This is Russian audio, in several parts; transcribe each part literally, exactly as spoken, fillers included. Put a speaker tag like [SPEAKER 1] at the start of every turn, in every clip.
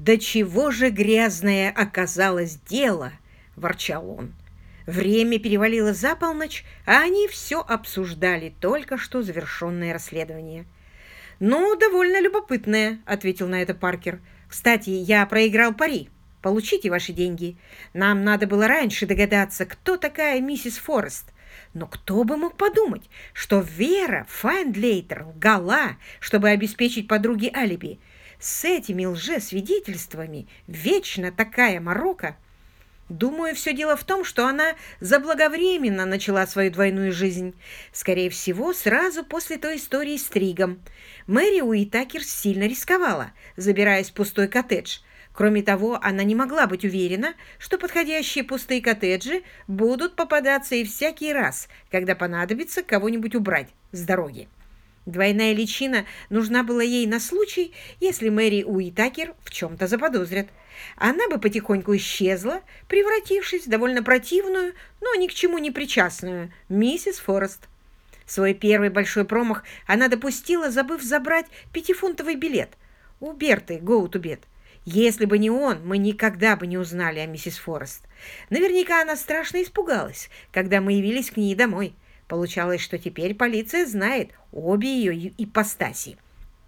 [SPEAKER 1] «Да чего же грязное оказалось дело!» – ворчал он. Время перевалило за полночь, а они все обсуждали только что завершенное расследование. «Ну, довольно любопытное», – ответил на это Паркер. «Кстати, я проиграл пари. Получите ваши деньги. Нам надо было раньше догадаться, кто такая миссис Форест. Но кто бы мог подумать, что Вера Файндлейтер лгала, чтобы обеспечить подруге алиби. С этими лжесвидетельствами вечно такая морока. Думаю, все дело в том, что она заблаговременно начала свою двойную жизнь. Скорее всего, сразу после той истории с Тригом. Мэри Уитакер сильно рисковала, забираясь в пустой коттедж. Кроме того, она не могла быть уверена, что подходящие пустые коттеджи будут попадаться и всякий раз, когда понадобится кого-нибудь убрать с дороги. Двойная личина нужна была ей на случай, если Мэри Уитакер в чем-то заподозрят. Она бы потихоньку исчезла, превратившись в довольно противную, но ни к чему не причастную миссис Форест. Свой первый большой промах она допустила, забыв забрать пятифунтовый билет у Берты Go to Bed. Если бы не он, мы никогда бы не узнали о миссис Форест. Наверняка она страшно испугалась, когда мы явились к ней домой. Получалось, что теперь полиция знает обе ее ипостаси.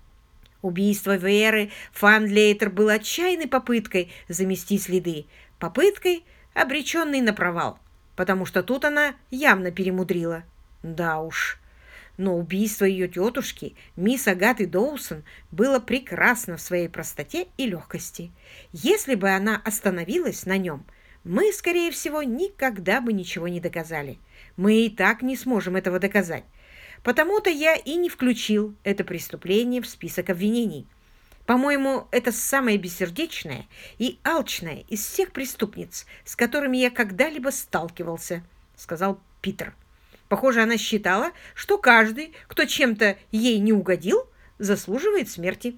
[SPEAKER 1] Убийство Веры Файндлейтер было отчаянной попыткой замести следы, попыткой, обреченной на провал, потому что тут она явно перемудрила. Да уж. Но убийство ее тетушки, мисс Агаты Доусон, было прекрасно в своей простоте и легкости. Если бы она остановилась на нем, мы, скорее всего, никогда бы ничего не доказали. Мы и так не сможем этого доказать. Потому-то я и не включил это преступление в список обвинений. По-моему, это самое бессердечное и алчное из всех преступниц, с которыми я когда-либо сталкивался, сказал Питер. Похоже, она считала, что каждый, кто чем-то ей не угодил, заслуживает смерти.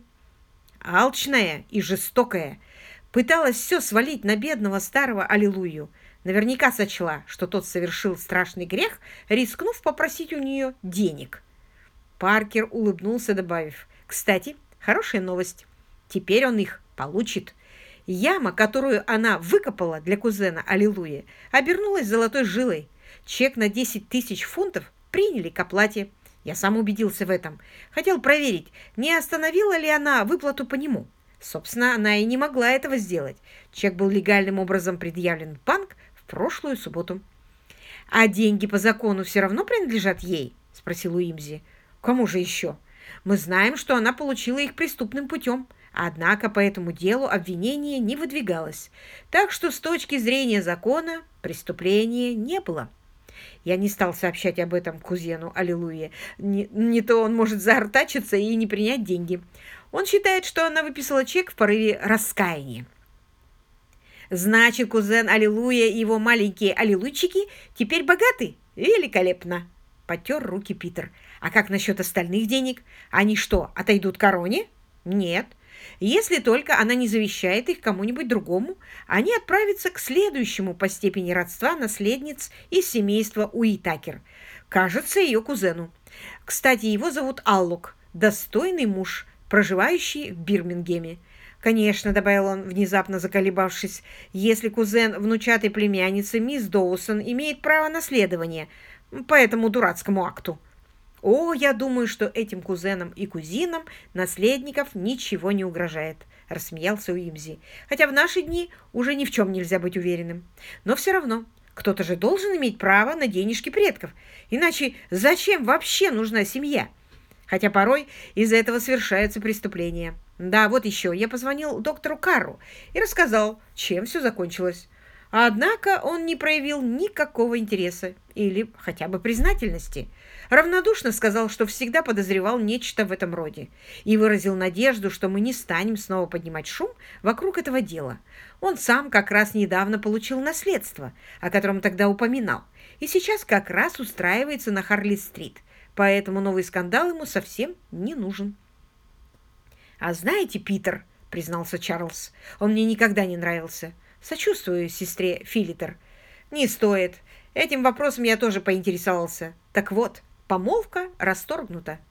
[SPEAKER 1] Алчная и жестокая. Пыталась все свалить на бедного старого Аллилуйю. Наверняка сочла, что тот совершил страшный грех, рискнув попросить у нее денег. Паркер улыбнулся, добавив: «Кстати, хорошая новость. Теперь он их получит». Яма, которую она выкопала для кузена Аллилуйя, обернулась золотой жилой. Чек на десять тысяч фунтов приняли к оплате. Я сам убедился в этом. Хотел проверить, не остановила ли она выплату по нему. Собственно, она и не могла этого сделать. Чек был легальным образом предъявлен в банк в прошлую субботу. «А деньги по закону все равно принадлежат ей?» – спросил Уимзи. «Кому же еще? Мы знаем, что она получила их преступным путем. Однако по этому делу обвинение не выдвигалось. Так что с точки зрения закона преступления не было». Я не стал сообщать об этом кузену Аллилуйя. Не, не то он может заортачиться и не принять деньги. Он считает, что она выписала чек в порыве раскаяния. «Значит, кузен Аллилуйя и его маленькие аллилуйчики теперь богаты? Великолепно!» Потер руки Питер. «А как насчет остальных денег? Они что, отойдут короне?» «Нет. Если только она не завещает их кому-нибудь другому, они отправятся к следующему по степени родства наследниц из семейства Уитакер. Кажется, ее кузену. Кстати, его зовут Аллок, достойный муж, проживающий в Бирмингеме. Конечно, — добавил он, внезапно заколебавшись, — если кузен внучатой племянницы мисс Доусон имеет право наследования по этому дурацкому акту. О, я думаю, что этим кузенам и кузинам наследников ничего не угрожает, — рассмеялся Уимзи. Хотя в наши дни уже ни в чем нельзя быть уверенным. Но все равно, кто-то же должен иметь право на денежки предков. Иначе зачем вообще нужна семья? Хотя порой из-за этого совершаются преступления. Да, вот еще, я позвонил доктору Карру и рассказал, чем все закончилось. Однако он не проявил никакого интереса или хотя бы признательности. Равнодушно сказал, что всегда подозревал нечто в этом роде, и выразил надежду, что мы не станем снова поднимать шум вокруг этого дела. Он сам как раз недавно получил наследство, о котором тогда упоминал, и сейчас как раз устраивается на Харли-стрит, поэтому новый скандал ему совсем не нужен. «А знаете, Питер, — признался Чарльз, — он мне никогда не нравился. Сочувствую сестре Филитер. Не стоит. Этим вопросом я тоже поинтересовался. Так вот, помолвка расторгнута.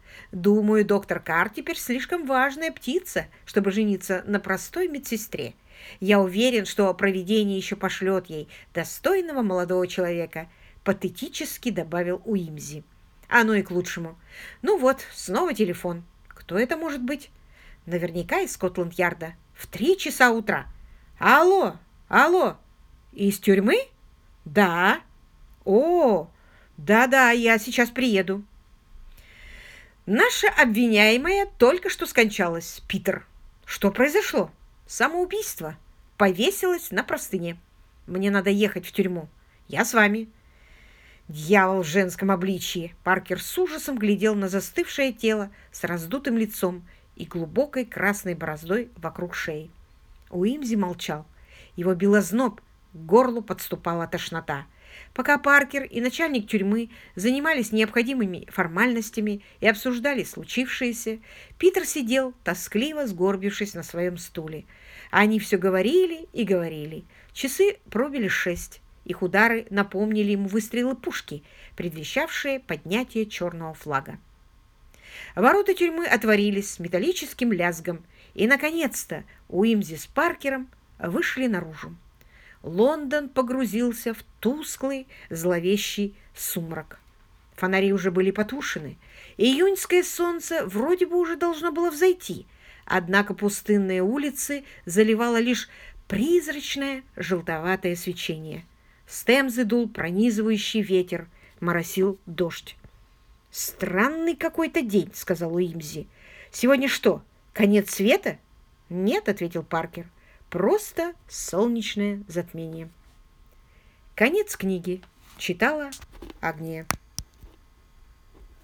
[SPEAKER 1] Думаю, доктор Карр теперь слишком важная птица, чтобы жениться на простой медсестре. Я уверен, что провидение еще пошлет ей достойного молодого человека», — патетически добавил Уимзи. «Оно и к лучшему. Ну вот, снова телефон. Кто это может быть? Наверняка из Скотланд-Ярда. В три часа утра. Алло, алло, из тюрьмы? Да. О, да-да, я сейчас приеду». «Наша обвиняемая только что скончалась, Питер». «Что произошло?» «Самоубийство. Повесилась на простыне. Мне надо ехать в тюрьму. Я с вами». «Дьявол в женском обличье!» Паркер с ужасом глядел на застывшее тело с раздутым лицом и глубокой красной бороздой вокруг шеи. Уимзи молчал. Его бил озноб, к горлу подступала тошнота. Пока Паркер и начальник тюрьмы занимались необходимыми формальностями и обсуждали случившееся, Питер сидел, тоскливо сгорбившись на своем стуле. Они все говорили и говорили. Часы пробили шесть. Их удары напомнили ему выстрелы пушки, предвещавшие поднятие черного флага. Ворота тюрьмы отворились с металлическим лязгом, и, наконец-то, Уимзи с Паркером вышли наружу. Лондон погрузился в тусклый, зловещий сумрак. Фонари уже были потушены, и июньское солнце вроде бы уже должно было взойти, однако пустынные улицы заливало лишь призрачное желтоватое свечение. С Темзы дул пронизывающий ветер, моросил дождь. «Странный какой-то день», — сказал Уимзи. «Сегодня что, конец света?» «Нет», — ответил Паркер. «Просто солнечное затмение». Конец книги. Читала Агния.